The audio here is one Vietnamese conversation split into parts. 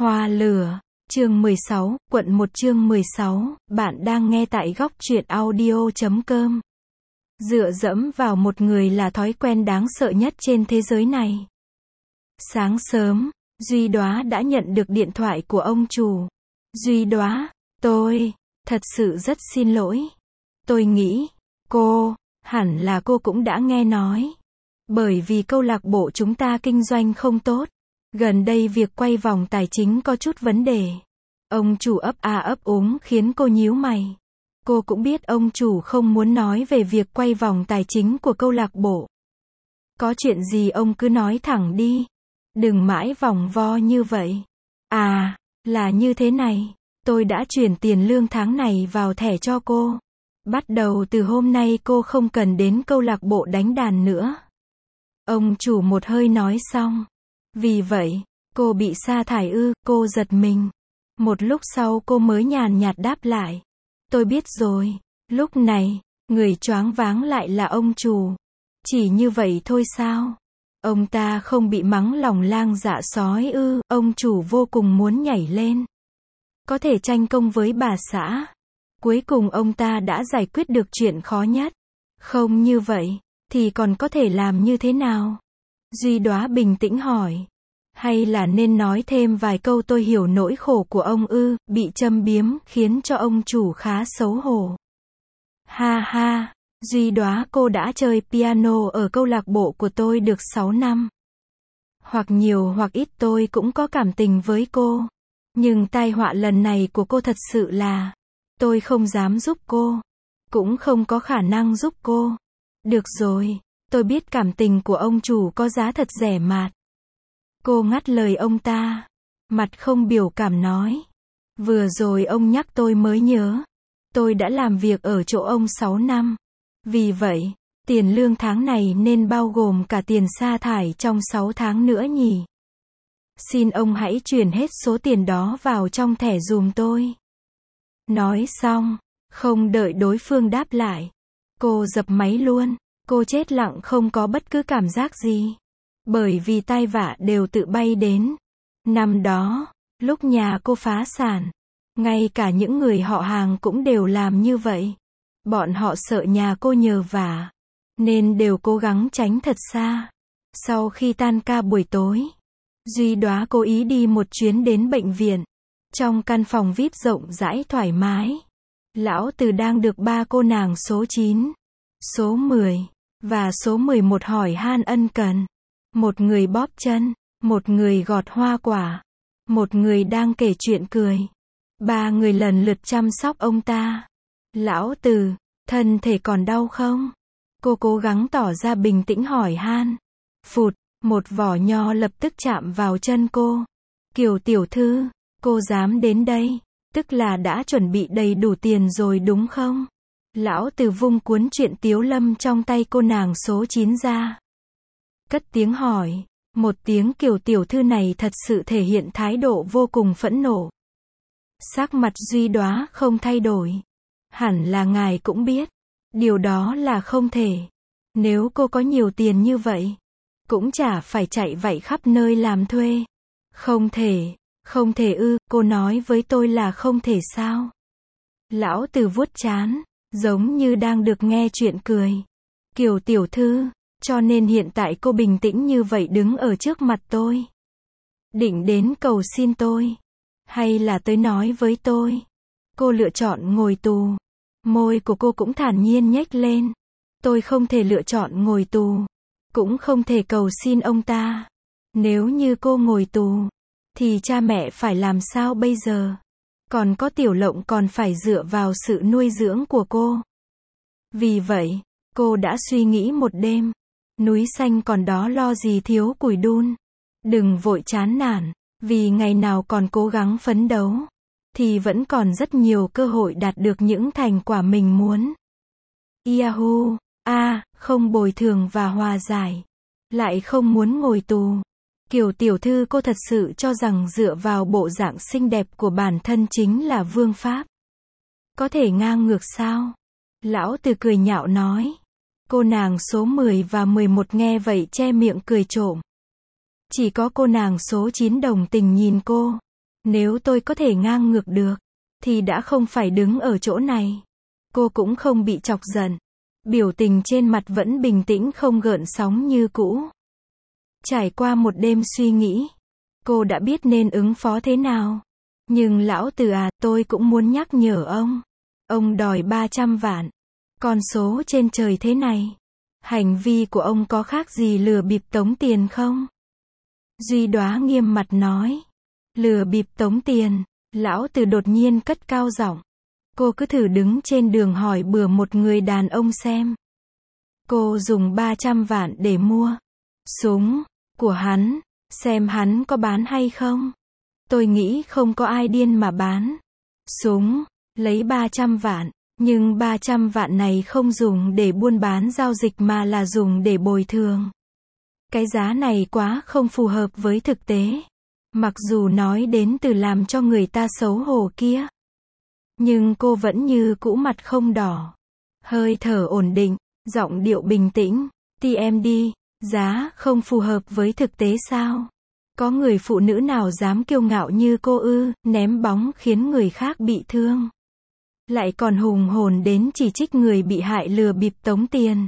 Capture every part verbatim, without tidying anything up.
Hoa lửa, chương mười sáu, quận một chương mười sáu, bạn đang nghe tại góc truyện audio chấm com. Dựa dẫm vào một người là thói quen đáng sợ nhất trên thế giới này. Sáng sớm, Duy Đóa đã nhận được điện thoại của ông chủ. Duy Đóa, tôi, thật sự rất xin lỗi. Tôi nghĩ, cô, hẳn là cô cũng đã nghe nói. Bởi vì câu lạc bộ chúng ta kinh doanh không tốt. Gần đây việc quay vòng tài chính có chút vấn đề. Ông chủ ấp a ấp úng khiến cô nhíu mày. Cô cũng biết ông chủ không muốn nói về việc quay vòng tài chính của câu lạc bộ. Có chuyện gì ông cứ nói thẳng đi. Đừng mãi vòng vo như vậy. À, là như thế này. Tôi đã chuyển tiền lương tháng này vào thẻ cho cô. Bắt đầu từ hôm nay cô không cần đến câu lạc bộ đánh đàn nữa. Ông chủ một hơi nói xong. Vì vậy, cô bị sa thải ư, cô giật mình. Một lúc sau cô mới nhàn nhạt đáp lại. Tôi biết rồi. Lúc này, người choáng váng lại là ông chủ. Chỉ như vậy thôi sao? Ông ta không bị mắng lòng lang dạ sói ư, ông chủ vô cùng muốn nhảy lên. Có thể tranh công với bà xã. Cuối cùng ông ta đã giải quyết được chuyện khó nhất. Không như vậy, thì còn có thể làm như thế nào? Duy Đóa bình tĩnh hỏi. Hay là nên nói thêm vài câu tôi hiểu nỗi khổ của ông ư, bị châm biếm, khiến cho ông chủ khá xấu hổ. Ha ha, Duy Đóa, cô đã chơi piano ở câu lạc bộ của tôi được sáu năm. Hoặc nhiều hoặc ít tôi cũng có cảm tình với cô. Nhưng tai họa lần này của cô thật sự là, tôi không dám giúp cô. Cũng không có khả năng giúp cô. Được rồi, tôi biết cảm tình của ông chủ có giá thật rẻ mạt. Cô ngắt lời ông ta. Mặt không biểu cảm nói. Vừa rồi ông nhắc tôi mới nhớ. Tôi đã làm việc ở chỗ ông sáu năm. Vì vậy, tiền lương tháng này nên bao gồm cả tiền sa thải trong sáu tháng nữa nhỉ. Xin ông hãy chuyển hết số tiền đó vào trong thẻ giùm tôi. Nói xong, không đợi đối phương đáp lại. Cô dập máy luôn. Cô chết lặng không có bất cứ cảm giác gì. Bởi vì tai vạ đều tự bay đến. Năm đó, lúc nhà cô phá sản, ngay cả những người họ hàng cũng đều làm như vậy. Bọn họ sợ nhà cô nhờ vả, nên đều cố gắng tránh thật xa. Sau khi tan ca buổi tối, Duy Đóa cố ý đi một chuyến đến bệnh viện. Trong căn phòng vi ai pi rộng rãi thoải mái, Lão Từ đang được ba cô nàng số chín, số mười và số mười một hỏi han ân cần. Một người bóp chân, một người gọt hoa quả, một người đang kể chuyện cười. Ba người lần lượt chăm sóc ông ta. Lão Từ, thân thể còn đau không? Cô cố gắng tỏ ra bình tĩnh hỏi han. Phụt, một vỏ nho lập tức chạm vào chân cô. Kiều tiểu thư, cô dám đến đây, tức là đã chuẩn bị đầy đủ tiền rồi đúng không? Lão Từ vung cuốn truyện Tiếu Lâm trong tay cô nàng số chín ra. Cất tiếng hỏi. Một tiếng Kiều tiểu thư này thật sự thể hiện thái độ vô cùng phẫn nộ. Sắc mặt Duy Đóa không thay đổi. Hẳn là ngài cũng biết. Điều đó là không thể. Nếu cô có nhiều tiền như vậy, cũng chả phải chạy vạy khắp nơi làm thuê. Không thể. Không thể ư, cô nói với tôi là không thể sao? Lão Từ vuốt trán, giống như đang được nghe chuyện cười. Kiều tiểu thư, cho nên hiện tại cô bình tĩnh như vậy đứng ở trước mặt tôi. Định đến cầu xin tôi. Hay là tới nói với tôi. Cô lựa chọn ngồi tù. Môi của cô cũng thản nhiên nhếch lên. Tôi không thể lựa chọn ngồi tù. Cũng không thể cầu xin ông ta. Nếu như cô ngồi tù, thì cha mẹ phải làm sao bây giờ? Còn có Tiểu Lộng còn phải dựa vào sự nuôi dưỡng của cô. Vì vậy, cô đã suy nghĩ một đêm. Núi xanh còn đó lo gì thiếu củi đun. Đừng vội chán nản, vì ngày nào còn cố gắng phấn đấu, thì vẫn còn rất nhiều cơ hội đạt được những thành quả mình muốn. Yahoo! A, à, không bồi thường và hòa giải. Lại không muốn ngồi tù. Kiều tiểu thư, cô thật sự cho rằng dựa vào bộ dạng xinh đẹp của bản thân chính là vương pháp. Có thể ngang ngược sao? Lão Từ cười nhạo nói. Cô nàng số mười và mười một nghe vậy che miệng cười trộm. Chỉ có cô nàng số chín đồng tình nhìn cô. Nếu tôi có thể ngang ngược được, thì đã không phải đứng ở chỗ này. Cô cũng không bị chọc giận. Biểu tình trên mặt vẫn bình tĩnh không gợn sóng như cũ. Trải qua một đêm suy nghĩ, cô đã biết nên ứng phó thế nào. Nhưng lão Từ à, tôi cũng muốn nhắc nhở ông. Ông đòi ba trăm vạn. Con số trên trời thế này. Hành vi của ông có khác gì lừa bịp tống tiền không? Duy Đóa nghiêm mặt nói. Lừa bịp tống tiền. Lão Từ đột nhiên cất cao giọng. Cô cứ thử đứng trên đường hỏi bừa một người đàn ông xem. Cô dùng ba trăm vạn để mua súng của hắn, xem hắn có bán hay không. Tôi nghĩ không có ai điên mà bán súng, lấy ba trăm vạn, nhưng ba trăm vạn này không dùng để buôn bán giao dịch mà là dùng để bồi thường. Cái giá này quá không phù hợp với thực tế. Mặc dù nói đến từ làm cho người ta xấu hổ kia, nhưng cô vẫn như cũ mặt không đỏ, hơi thở ổn định, giọng điệu bình tĩnh. tê em đê, giá không phù hợp với thực tế sao? Có người phụ nữ nào dám kiêu ngạo như cô ư, ném bóng khiến người khác bị thương, lại còn hùng hồn đến chỉ trích người bị hại lừa bịp tống tiền.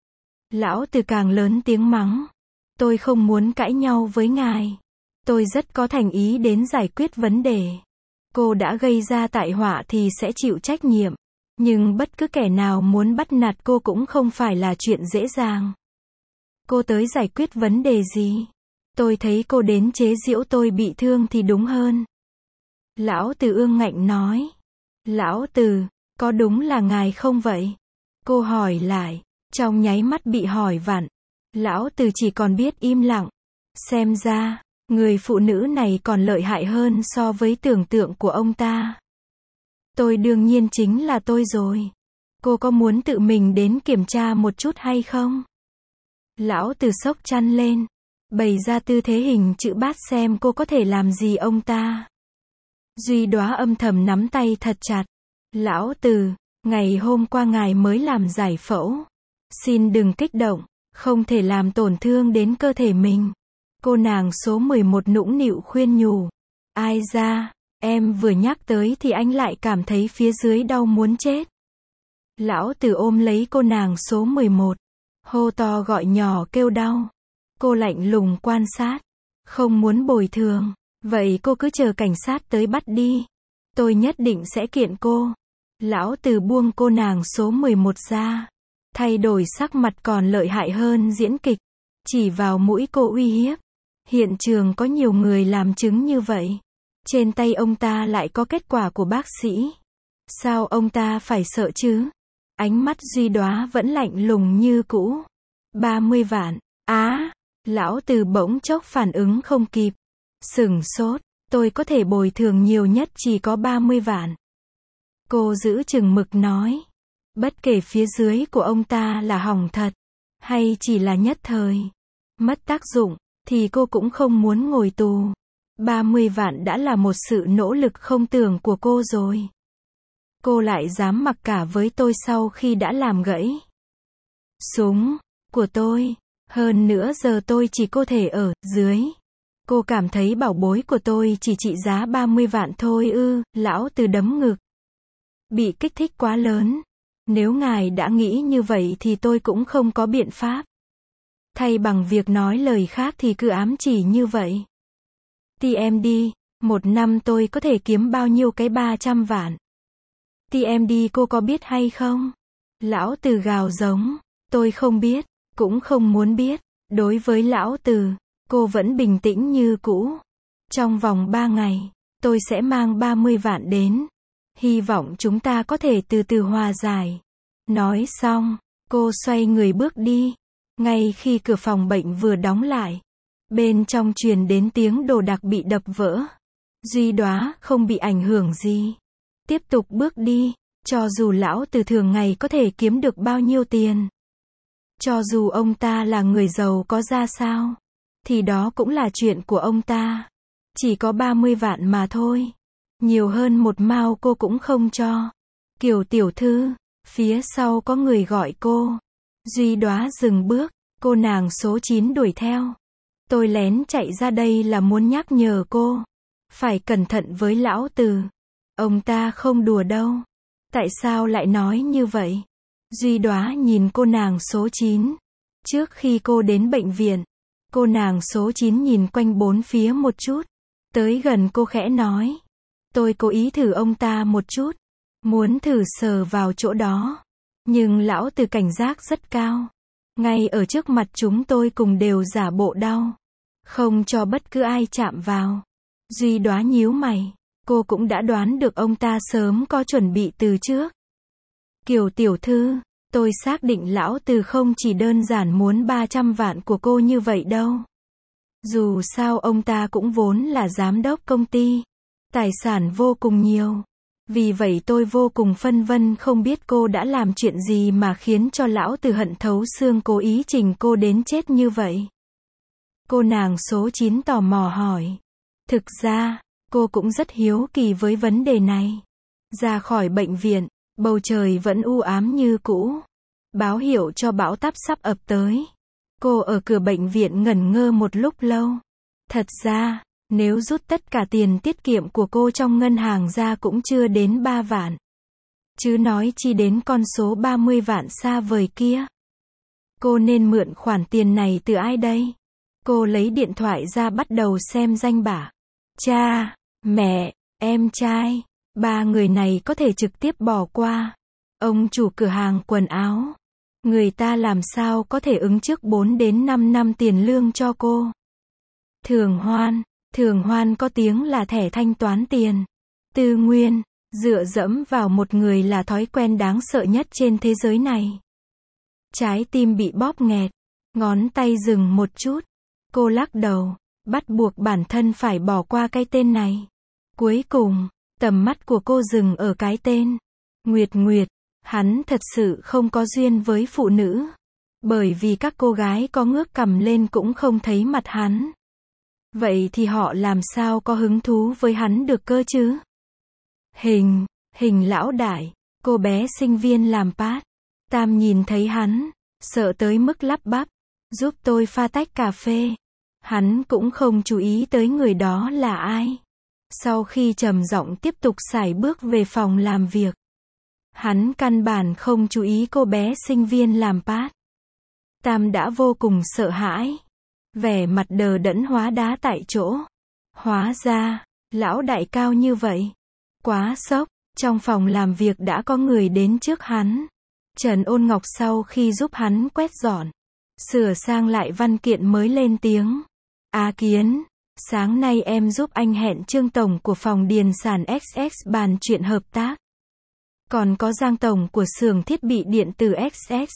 Lão Từ càng lớn tiếng mắng. Tôi không muốn cãi nhau với ngài. Tôi rất có thành ý đến giải quyết vấn đề. Cô đã gây ra tai họa thì sẽ chịu trách nhiệm. Nhưng bất cứ kẻ nào muốn bắt nạt cô cũng không phải là chuyện dễ dàng. Cô tới giải quyết vấn đề gì? Tôi thấy cô đến chế giễu tôi bị thương thì đúng hơn. Lão Từ ương ngạnh nói. Lão Từ, có đúng là ngài không vậy? Cô hỏi lại, trong nháy mắt bị hỏi vặn. Lão Từ chỉ còn biết im lặng. Xem ra, người phụ nữ này còn lợi hại hơn so với tưởng tượng của ông ta. Tôi đương nhiên chính là tôi rồi. Cô có muốn tự mình đến kiểm tra một chút hay không? Lão Từ xốc chăn lên, bày ra tư thế hình chữ bát xem cô có thể làm gì ông ta. Duy Đóa âm thầm nắm tay thật chặt. Lão Từ, ngày hôm qua ngài mới làm giải phẫu. Xin đừng kích động, không thể làm tổn thương đến cơ thể mình. Cô nàng số mười một nũng nịu khuyên nhủ. Ai ra, em vừa nhắc tới thì anh lại cảm thấy phía dưới đau muốn chết. Lão Từ ôm lấy cô nàng số mười một, hô to gọi nhỏ kêu đau. Cô lạnh lùng quan sát. Không muốn bồi thường, vậy cô cứ chờ cảnh sát tới bắt đi. Tôi nhất định sẽ kiện cô. Lão Từ buông cô nàng số mười một ra, thay đổi sắc mặt còn lợi hại hơn diễn kịch, chỉ vào mũi cô uy hiếp. Hiện trường có nhiều người làm chứng như vậy. Trên tay ông ta lại có kết quả của bác sĩ. Sao ông ta phải sợ chứ? Ánh mắt Duy Đóa vẫn lạnh lùng như cũ. ba mươi vạn. Á, lão Từ bỗng chốc phản ứng không kịp. Sửng sốt, tôi có thể bồi thường nhiều nhất chỉ có ba mươi vạn. Cô giữ chừng mực nói. Bất kể phía dưới của ông ta là hỏng thật, hay chỉ là nhất thời, mất tác dụng, thì cô cũng không muốn ngồi tù. ba mươi vạn đã là một sự nỗ lực không tưởng của cô rồi. Cô lại dám mặc cả với tôi sau khi đã làm gãy súng của tôi. Hơn nữa giờ tôi chỉ có thể ở dưới. Cô cảm thấy bảo bối của tôi chỉ trị giá ba mươi vạn thôi ư? Lão Từ đấm ngực. Bị kích thích quá lớn. Nếu ngài đã nghĩ như vậy thì tôi cũng không có biện pháp. Thay bằng việc nói lời khác thì cứ ám chỉ như vậy. tê em đê, một năm tôi có thể kiếm bao nhiêu cái ba trăm vạn? tê em đê cô có biết hay không? Lão Từ gào giống. Tôi không biết, cũng không muốn biết. Đối với Lão Từ, cô vẫn bình tĩnh như cũ. Trong vòng ba ngày, tôi sẽ mang ba mươi vạn đến. Hy vọng chúng ta có thể từ từ hòa giải. Nói xong, cô xoay người bước đi. Ngay khi cửa phòng bệnh vừa đóng lại, bên trong truyền đến tiếng đồ đạc bị đập vỡ. Duy Đóa không bị ảnh hưởng gì. Tiếp tục bước đi, cho dù Lão Từ thường ngày có thể kiếm được bao nhiêu tiền. Cho dù ông ta là người giàu có ra sao, thì đó cũng là chuyện của ông ta. Chỉ có ba mươi vạn mà thôi. Nhiều hơn một mao cô cũng không cho. Kiều tiểu thư, phía sau có người gọi cô. Duy Đóa dừng bước, cô nàng số chín đuổi theo. Tôi lén chạy ra đây là muốn nhắc nhở cô. Phải cẩn thận với lão Từ. Ông ta không đùa đâu. Tại sao lại nói như vậy? Duy Đóa nhìn cô nàng số chín. Trước khi cô đến bệnh viện, cô nàng số chín nhìn quanh bốn phía một chút. Tới gần cô khẽ nói. Tôi cố ý thử ông ta một chút. Muốn thử sờ vào chỗ đó. Nhưng lão Từ cảnh giác rất cao. Ngay ở trước mặt chúng tôi cùng đều giả bộ đau. Không cho bất cứ ai chạm vào. Duy Đóa nhíu mày. Cô cũng đã đoán được ông ta sớm có chuẩn bị từ trước. Kiều tiểu thư, tôi xác định lão Từ không chỉ đơn giản muốn ba trăm vạn của cô như vậy đâu. Dù sao ông ta cũng vốn là giám đốc công ty. Tài sản vô cùng nhiều. Vì vậy tôi vô cùng phân vân không biết cô đã làm chuyện gì mà khiến cho lão Từ hận thấu xương cố ý trình cô đến chết như vậy. Cô nàng số chín tò mò hỏi. Thực ra, cô cũng rất hiếu kỳ với vấn đề này. Ra khỏi bệnh viện, bầu trời vẫn u ám như cũ. Báo hiệu cho bão táp sắp ập tới. Cô ở cửa bệnh viện ngẩn ngơ một lúc lâu. Thật ra, nếu rút tất cả tiền tiết kiệm của cô trong ngân hàng ra cũng chưa đến ba vạn. Chứ nói chi đến con số ba mươi vạn xa vời kia. Cô nên mượn khoản tiền này từ ai đây? Cô lấy điện thoại ra bắt đầu xem danh bạ. Cha, mẹ, em trai, ba người này có thể trực tiếp bỏ qua. Ông chủ cửa hàng quần áo. Người ta làm sao có thể ứng trước bốn đến năm năm tiền lương cho cô? Thường Hoan. Thường Hoan có tiếng là thẻ thanh toán tiền. Tư Nguyên. Dựa dẫm vào một người là thói quen đáng sợ nhất trên thế giới này. Trái tim bị bóp nghẹt. Ngón tay dừng một chút. Cô lắc đầu. Bắt buộc bản thân phải bỏ qua cái tên này. Cuối cùng, tầm mắt của cô dừng ở cái tên. Nguyệt Nguyệt. Hắn thật sự không có duyên với phụ nữ. Bởi vì các cô gái có ngước cằm lên cũng không thấy mặt hắn. Vậy thì họ làm sao có hứng thú với hắn được cơ chứ? Hình, hình lão đại, cô bé sinh viên làm part. Tam nhìn thấy hắn, sợ tới mức lắp bắp. Giúp tôi pha tách cà phê. Hắn cũng không chú ý tới người đó là ai. Sau khi trầm giọng tiếp tục sải bước về phòng làm việc. Hắn căn bản không chú ý cô bé sinh viên làm part. Tam đã vô cùng sợ hãi. Vẻ mặt đờ đẫn hóa đá tại chỗ. Hóa ra, lão đại cao như vậy. Quá sốc, trong phòng làm việc đã có người đến trước hắn. Trần Ôn Ngọc sau khi giúp hắn quét dọn, sửa sang lại văn kiện mới lên tiếng. A Kiến, sáng nay em giúp anh hẹn Trương Tổng của phòng điền sản ích ích bàn chuyện hợp tác. Còn có Giang Tổng của xưởng thiết bị điện tử ích ích.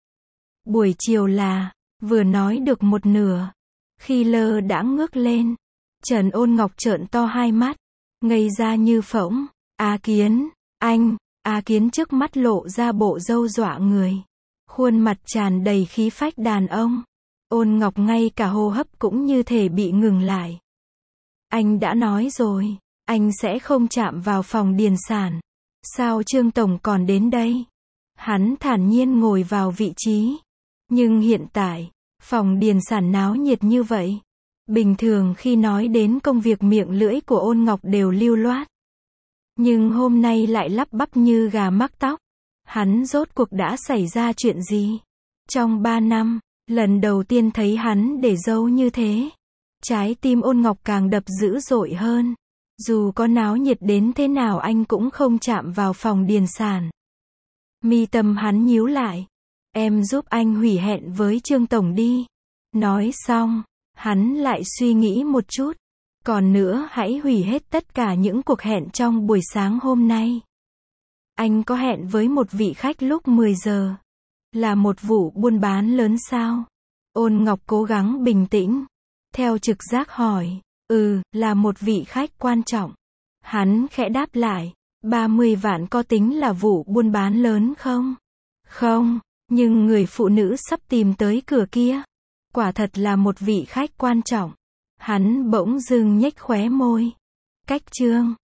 Buổi chiều là, vừa nói được một nửa. Khi lơ đãng ngước lên, Trần Ôn Ngọc trợn to hai mắt, ngây ra như phỗng. A Kiến, anh, A Kiến trước mắt lộ ra bộ râu dọa người. Khuôn mặt tràn đầy khí phách đàn ông. Ôn Ngọc ngay cả hô hấp cũng như thể bị ngừng lại. Anh đã nói rồi, anh sẽ không chạm vào phòng điền sản. Sao Trương Tổng còn đến đây? Hắn thản nhiên ngồi vào vị trí. Nhưng hiện tại, phòng điền sản náo nhiệt như vậy. Bình thường khi nói đến công việc miệng lưỡi của Ôn Ngọc đều lưu loát. Nhưng hôm nay lại lắp bắp như gà mắc tóc. Hắn rốt cuộc đã xảy ra chuyện gì? Trong ba năm, lần đầu tiên thấy hắn để râu như thế. Trái tim Ôn Ngọc càng đập dữ dội hơn. Dù có náo nhiệt đến thế nào anh cũng không chạm vào phòng điền sản. Mi tâm hắn nhíu lại. Em giúp anh hủy hẹn với Trương Tổng đi. Nói xong, hắn lại suy nghĩ một chút. Còn nữa hãy hủy hết tất cả những cuộc hẹn trong buổi sáng hôm nay. Anh có hẹn với một vị khách lúc mười giờ. Là một vụ buôn bán lớn sao? Ôn Ngọc cố gắng bình tĩnh. Theo trực giác hỏi. Ừ, là một vị khách quan trọng. Hắn khẽ đáp lại. ba mươi vạn có tính là vụ buôn bán lớn không? Không, nhưng người phụ nữ sắp tìm tới cửa kia. Quả thật là một vị khách quan trọng. Hắn bỗng dưng nhếch khóe môi. Cách Trương.